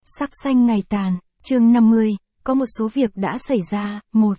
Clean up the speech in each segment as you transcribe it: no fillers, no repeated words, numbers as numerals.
Sắc xanh ngày tàn, chương 50, có một số việc đã xảy ra. 1.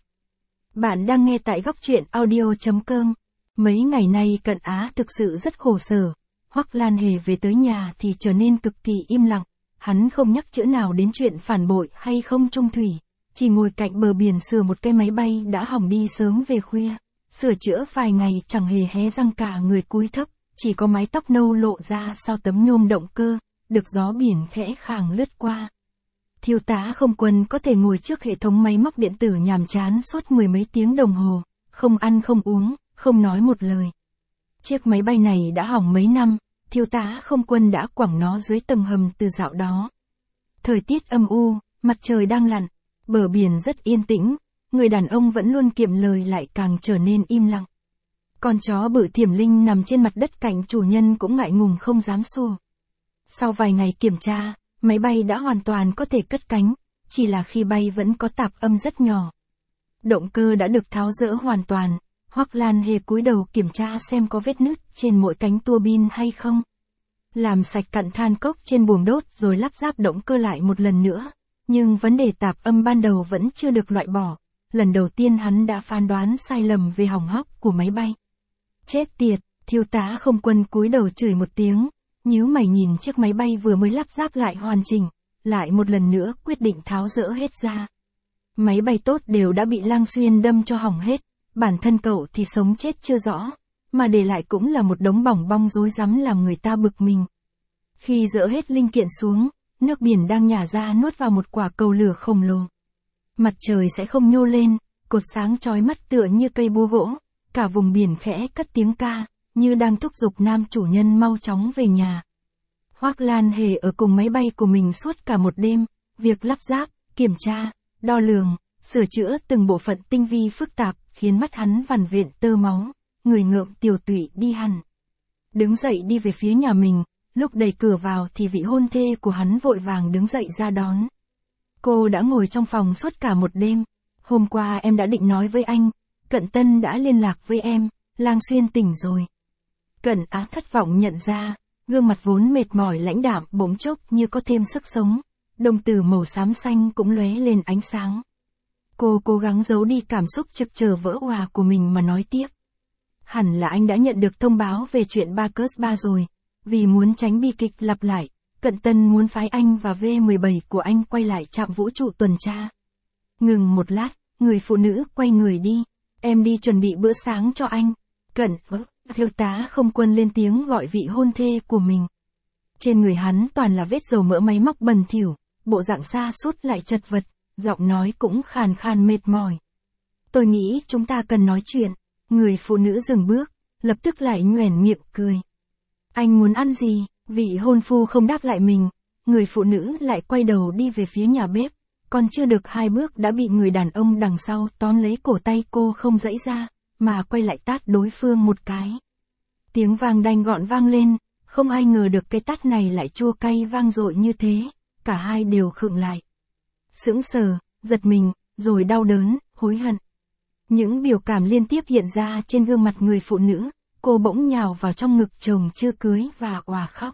Bạn đang nghe tại góc truyện audio.com. Mấy ngày nay Cận Á thực sự rất khổ sở. Hoắc Lan Hề về tới nhà thì trở nên cực kỳ im lặng. Hắn không nhắc chữ nào đến chuyện phản bội hay không trung thủy. Chỉ ngồi cạnh bờ biển sửa một cái máy bay đã hỏng đi sớm về khuya. Sửa chữa vài ngày chẳng hề hé răng, cả người cúi thấp, chỉ có mái tóc nâu lộ ra sau tấm nhôm động cơ, được gió biển khẽ khàng lướt qua. Thiếu tá Không Quân có thể ngồi trước hệ thống máy móc điện tử nhàm chán suốt mười mấy tiếng đồng hồ, không ăn không uống, không nói một lời. Chiếc máy bay này đã hỏng mấy năm, thiếu tá Không Quân đã quẳng nó dưới tầng hầm từ dạo đó. Thời tiết âm u, mặt trời đang lặn, bờ biển rất yên tĩnh, người đàn ông vẫn luôn kiệm lời lại càng trở nên im lặng. Con chó bự Thiểm Linh nằm trên mặt đất cạnh chủ nhân cũng ngại ngùng không dám sủa. Sau vài ngày kiểm tra, máy bay đã hoàn toàn có thể cất cánh, chỉ là khi bay vẫn có tạp âm rất nhỏ. Động cơ đã được tháo dỡ hoàn toàn, Hoắc Lan Hề cúi đầu kiểm tra xem có vết nứt trên mỗi cánh tua bin hay không. Làm sạch cặn than cốc trên buồng đốt rồi lắp ráp động cơ lại một lần nữa, nhưng vấn đề tạp âm ban đầu vẫn chưa được loại bỏ. Lần đầu tiên hắn đã phán đoán sai lầm về hỏng hóc của máy bay. Chết tiệt, thiếu tá Không Quân cúi đầu chửi một tiếng, nhíu mày nhìn chiếc máy bay vừa mới lắp ráp lại hoàn chỉnh, lại một lần nữa quyết định tháo dỡ hết ra. Máy bay tốt đều đã bị Lang Xuyên đâm cho hỏng hết, bản thân cậu thì sống chết chưa rõ, mà để lại cũng là một đống bỏng bong rối rắm làm người ta bực mình. Khi dỡ hết linh kiện xuống, nước biển đang nhả ra nuốt vào một quả cầu lửa khổng lồ. Mặt trời sẽ không nhô lên, cột sáng chói mắt tựa như cây búa gỗ, cả vùng biển khẽ cất tiếng ca, như đang thúc giục nam chủ nhân mau chóng về nhà. Hoắc Lan Hề ở cùng máy bay của mình suốt cả một đêm, việc lắp ráp, kiểm tra, đo lường, sửa chữa từng bộ phận tinh vi phức tạp, khiến mắt hắn vằn vện tơ máu, người ngợm tiều tụy đi hẳn. Đứng dậy đi về phía nhà mình, lúc đẩy cửa vào thì vị hôn thê của hắn vội vàng đứng dậy ra đón. Cô đã ngồi trong phòng suốt cả một đêm. Hôm qua em đã định nói với anh, Cận Tân đã liên lạc với em, Lang Xuyên tỉnh rồi. Cận Á thất vọng nhận ra, gương mặt vốn mệt mỏi lãnh đạm bỗng chốc như có thêm sức sống, đồng tử màu xám xanh cũng lóe lên ánh sáng. Cô cố gắng giấu đi cảm xúc trực chờ vỡ òa của mình mà nói tiếp. Hẳn là anh đã nhận được thông báo về chuyện Bacchus 3 rồi, vì muốn tránh bi kịch lặp lại. Cận Tân muốn phái anh và V-17 của anh quay lại trạm vũ trụ tuần tra. Ngừng một lát, người phụ nữ quay người đi. Em đi chuẩn bị bữa sáng cho anh. Thiếu tá Không Quân lên tiếng gọi vị hôn thê của mình. Trên người hắn toàn là vết dầu mỡ máy móc bẩn thỉu, bộ dạng sa sút lại chật vật, giọng nói cũng khàn khàn mệt mỏi. Tôi nghĩ chúng ta cần nói chuyện. Người phụ nữ dừng bước, lập tức lại nhoẻn miệng cười. Anh muốn ăn gì? Vị hôn phu không đáp lại mình, người phụ nữ lại quay đầu đi về phía nhà bếp, còn chưa được 2 bước đã bị người đàn ông đằng sau tóm lấy cổ tay cô không giãy ra, mà quay lại tát đối phương một cái. Tiếng vang đanh gọn vang lên, không ai ngờ được cái tát này lại chua cay vang dội như thế, cả hai đều khựng lại. Sững sờ, giật mình, rồi đau đớn, hối hận. Những biểu cảm liên tiếp hiện ra trên gương mặt người phụ nữ, cô bỗng nhào vào trong ngực chồng chưa cưới và òa khóc.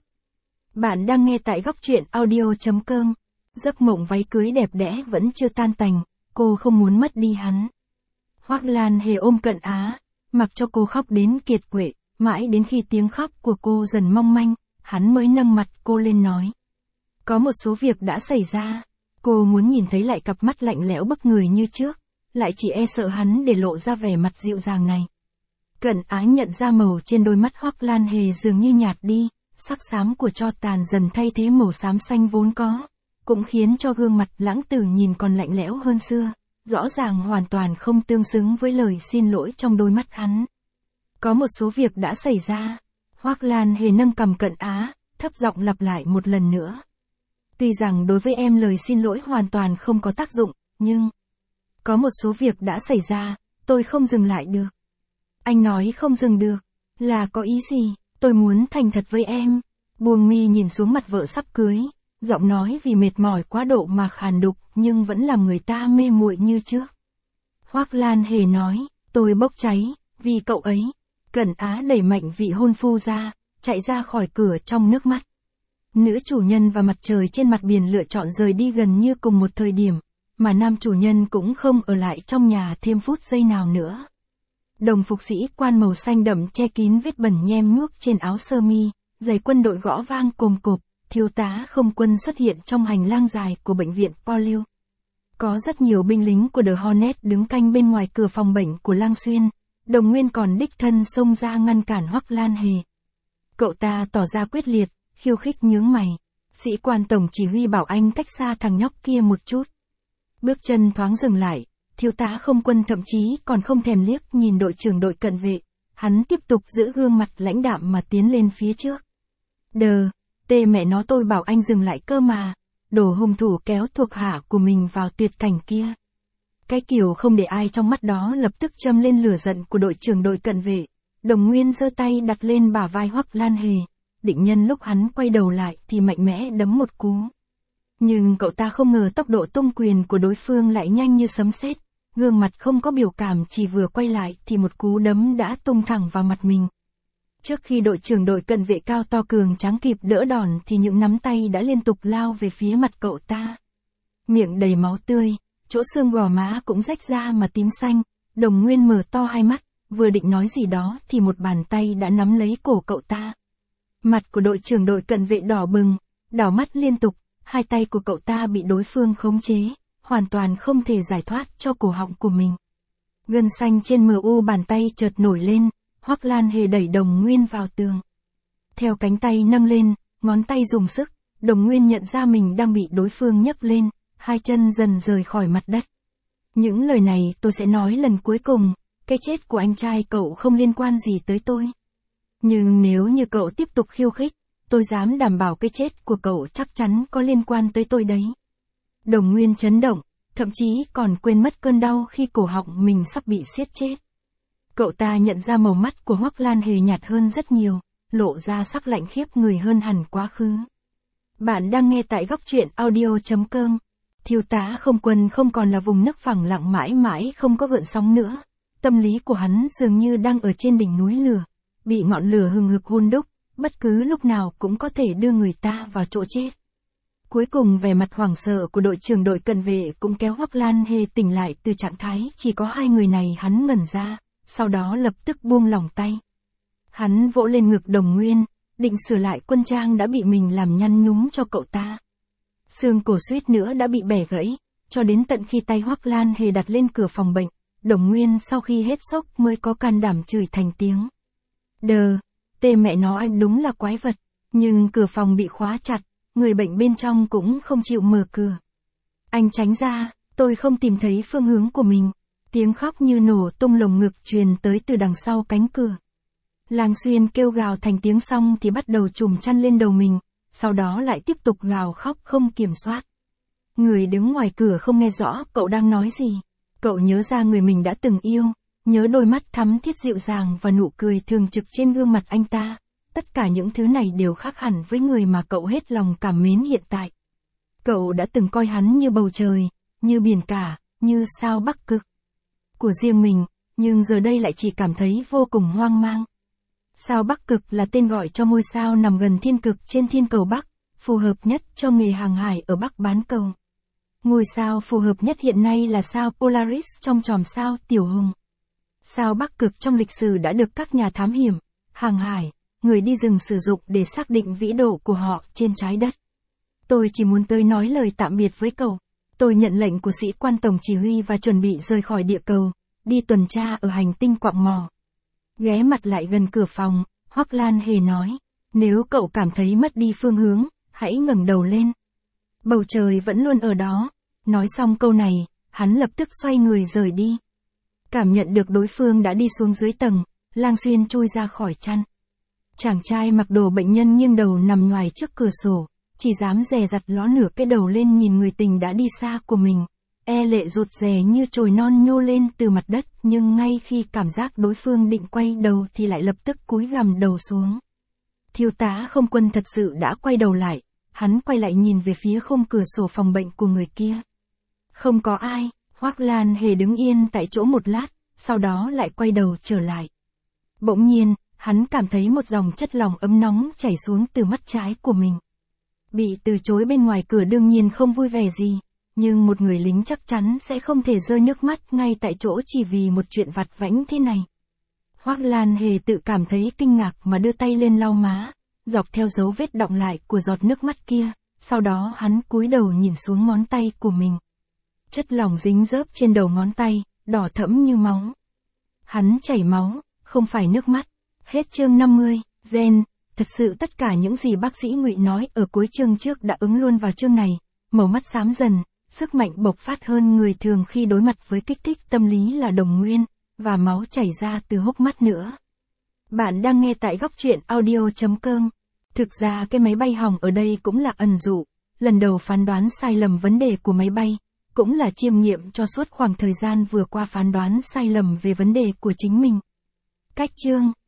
Bạn đang nghe tại góc truyện audio.com. Giấc mộng váy cưới đẹp đẽ vẫn chưa tan tành, cô không muốn mất đi hắn. Hoắc Lan Hề ôm Cận Á, mặc cho cô khóc đến kiệt quệ, mãi đến khi tiếng khóc của cô dần mong manh, hắn mới nâng mặt cô lên nói. Có một số việc đã xảy ra, cô muốn nhìn thấy lại cặp mắt lạnh lẽo bức người như trước, lại chỉ e sợ hắn để lộ ra vẻ mặt dịu dàng này. Cận Á nhận ra màu trên đôi mắt Hoắc Lan Hề dường như nhạt đi. Sắc xám của tro tàn dần thay thế màu xám xanh vốn có, cũng khiến cho gương mặt lãng tử nhìn còn lạnh lẽo hơn xưa, rõ ràng hoàn toàn không tương xứng với lời xin lỗi trong đôi mắt hắn. Có một số việc đã xảy ra, Hoắc Lan Hề nâng cằm Cận Á, thấp giọng lặp lại một lần nữa. Tuy rằng đối với em lời xin lỗi hoàn toàn không có tác dụng, nhưng có một số việc đã xảy ra, tôi không dừng lại được. Anh nói không dừng được, là có ý gì? Tôi muốn thành thật với em. Buông mi nhìn xuống mặt vợ sắp cưới, giọng nói vì mệt mỏi quá độ mà khàn đục nhưng vẫn làm người ta mê muội như trước. Hoắc Lan Hề nói, tôi bốc cháy, vì cậu ấy. Cận Á đẩy mạnh vị hôn phu ra, chạy ra khỏi cửa trong nước mắt. Nữ chủ nhân và mặt trời trên mặt biển lựa chọn rời đi gần như cùng một thời điểm, mà nam chủ nhân cũng không ở lại trong nhà thêm phút giây nào nữa. Đồng phục sĩ quan màu xanh đậm che kín vết bẩn nhem nhuốc trên áo sơ mi, giày quân đội gõ vang cồm cộp, thiếu tá không quân xuất hiện trong hành lang dài của bệnh viện Polio. Có rất nhiều binh lính của The Hornet đứng canh bên ngoài cửa phòng bệnh của Lang Xuyên, Đồng Nguyên còn đích thân xông ra ngăn cản Hoắc Lan Hề. Cậu ta tỏ ra quyết liệt, khiêu khích nhướng mày. Sĩ quan tổng chỉ huy bảo anh cách xa thằng nhóc kia một chút. Bước chân thoáng dừng lại, thiếu tá không quân thậm chí còn không thèm liếc nhìn đội trưởng đội cận vệ. Hắn tiếp tục giữ gương mặt lãnh đạm mà tiến lên phía trước. Tê mẹ nó, tôi bảo anh dừng lại cơ mà. Đồ hung thủ kéo thuộc hạ của mình vào tuyệt cảnh kia. Cái kiểu không để ai trong mắt đó lập tức châm lên lửa giận của đội trưởng đội cận vệ. Đồng Nguyên giơ tay đặt lên bả vai Hoắc Lan Hề, định nhân lúc hắn quay đầu lại thì mạnh mẽ đấm một cú. Nhưng cậu ta không ngờ tốc độ tung quyền của đối phương lại nhanh như sấm sét, gương mặt không có biểu cảm, chỉ vừa quay lại thì một cú đấm đã tung thẳng vào mặt mình. Trước khi đội trưởng đội cận vệ cao to cường tráng kịp đỡ đòn thì những nắm tay đã liên tục lao về phía mặt cậu ta. Miệng đầy máu tươi, chỗ xương gò má cũng rách ra mà tím xanh, Đồng Nguyên mở to hai mắt, vừa định nói gì đó thì một bàn tay đã nắm lấy cổ cậu ta. Mặt của đội trưởng đội cận vệ đỏ bừng, đảo mắt liên tục, hai tay của cậu ta bị đối phương khống chế, hoàn toàn không thể giải thoát cho cổ họng của mình. Gân xanh trên mu bàn tay chợt nổi lên, Hoắc Lan Hề đẩy Đồng Nguyên vào tường. Theo cánh tay nâng lên, ngón tay dùng sức, Đồng Nguyên nhận ra mình đang bị đối phương nhấc lên, hai chân dần rời khỏi mặt đất. Những lời này tôi sẽ nói lần cuối cùng, cái chết của anh trai cậu không liên quan gì tới tôi. Nhưng nếu như cậu tiếp tục khiêu khích, tôi dám đảm bảo cái chết của cậu chắc chắn có liên quan tới tôi đấy. Đồng Nguyên chấn động, thậm chí còn quên mất cơn đau khi cổ họng mình sắp bị siết chết. Cậu ta nhận ra màu mắt của Hoắc Lan Hề nhạt hơn rất nhiều, lộ ra sắc lạnh khiếp người hơn hẳn quá khứ. Bạn đang nghe tại góc truyện audio.com. Thiếu tá không quân không còn là vùng nước phẳng lặng mãi mãi không có gợn sóng nữa. Tâm lý của hắn dường như đang ở trên đỉnh núi lửa, bị ngọn lửa hừng hực hun đúc, bất cứ lúc nào cũng có thể đưa người ta vào chỗ chết. Cuối cùng vẻ mặt hoảng sợ của đội trưởng đội cận vệ cũng kéo Hoắc Lan Hề tỉnh lại từ trạng thái chỉ có hai người này. Hắn ngẩn ra, sau đó lập tức buông lỏng tay. Hắn vỗ lên ngực Đồng Nguyên, định sửa lại quân trang đã bị mình làm nhăn nhúm cho cậu ta. Xương cổ suýt nữa đã bị bẻ gãy, cho đến tận khi tay Hoắc Lan Hề đặt lên cửa phòng bệnh, Đồng Nguyên sau khi hết sốc mới có can đảm chửi thành tiếng. Tê mẹ nó, anh đúng là quái vật. Nhưng cửa phòng bị khóa chặt, người bệnh bên trong cũng không chịu mở cửa. Anh tránh ra, tôi không tìm thấy phương hướng của mình. Tiếng khóc như nổ tung lồng ngực truyền tới từ đằng sau cánh cửa. Lang Xuyên kêu gào thành tiếng xong thì bắt đầu trùm chăn lên đầu mình, sau đó lại tiếp tục gào khóc không kiểm soát. Người đứng ngoài cửa không nghe rõ cậu đang nói gì. Cậu nhớ ra người mình đã từng yêu, nhớ đôi mắt thắm thiết dịu dàng và nụ cười thường trực trên gương mặt anh ta. Tất cả những thứ này đều khác hẳn với người mà cậu hết lòng cảm mến hiện tại. Cậu đã từng coi hắn như bầu trời, như biển cả, như sao Bắc Cực của riêng mình, nhưng giờ đây lại chỉ cảm thấy vô cùng hoang mang. Sao Bắc Cực là tên gọi cho ngôi sao nằm gần thiên cực trên thiên cầu Bắc, phù hợp nhất cho nghề hàng hải ở Bắc bán cầu. Ngôi sao phù hợp nhất hiện nay là sao Polaris trong chòm sao Tiểu Hùng. Sao Bắc Cực trong lịch sử đã được các nhà thám hiểm, hàng hải, người đi rừng sử dụng để xác định vĩ độ của họ trên trái đất. Tôi chỉ muốn tới nói lời tạm biệt với cậu. Tôi nhận lệnh của sĩ quan tổng chỉ huy và chuẩn bị rời khỏi địa cầu, đi tuần tra ở hành tinh quạng mỏ. Ghé mặt lại gần cửa phòng, Hoắc Lan Hề nói, nếu cậu cảm thấy mất đi phương hướng, hãy ngẩng đầu lên. Bầu trời vẫn luôn ở đó. Nói xong câu này, hắn lập tức xoay người rời đi. Cảm nhận được đối phương đã đi xuống dưới tầng, Lang Xuyên chui ra khỏi chăn. Chàng trai mặc đồ bệnh nhân nghiêng đầu nằm ngoài trước cửa sổ, chỉ dám dè dặt ló nửa cái đầu lên nhìn người tình đã đi xa của mình. Lệ rụt rè như chồi non nhô lên từ mặt đất, nhưng ngay khi cảm giác đối phương định quay đầu thì lại lập tức cúi gằm đầu xuống. Thiếu tá không quân thật sự đã quay đầu lại, hắn quay lại nhìn về phía khung cửa sổ phòng bệnh của người kia. Không có ai. Hoắc Lan Hề đứng yên tại chỗ một lát, sau đó lại quay đầu trở lại. Bỗng nhiên, hắn cảm thấy một dòng chất lỏng ấm nóng chảy xuống từ mắt trái của mình. Bị từ chối bên ngoài cửa đương nhiên không vui vẻ gì, nhưng một người lính chắc chắn sẽ không thể rơi nước mắt ngay tại chỗ chỉ vì một chuyện vặt vãnh thế này. Hoắc Lan Hề tự cảm thấy kinh ngạc mà đưa tay lên lau má, dọc theo dấu vết đọng lại của giọt nước mắt kia, sau đó hắn cúi đầu nhìn xuống ngón tay của mình. Chất lỏng dính rớp trên đầu ngón tay, đỏ thẫm như máu. Hắn chảy máu, không phải nước mắt. Hết chương 50, gen. Thật sự tất cả những gì bác sĩ Ngụy nói ở cuối chương trước đã ứng luôn vào chương này. Màu mắt xám dần, sức mạnh bộc phát hơn người thường khi đối mặt với kích thích tâm lý là đồng nguyên, và máu chảy ra từ hốc mắt nữa. Bạn đang nghe tại góc truyện audio.com. Thực ra cái máy bay hỏng ở đây cũng là ẩn dụ, lần đầu phán đoán sai lầm vấn đề của máy bay, cũng là chiêm nghiệm cho suốt khoảng thời gian vừa qua phán đoán sai lầm về vấn đề của chính mình. Cách chương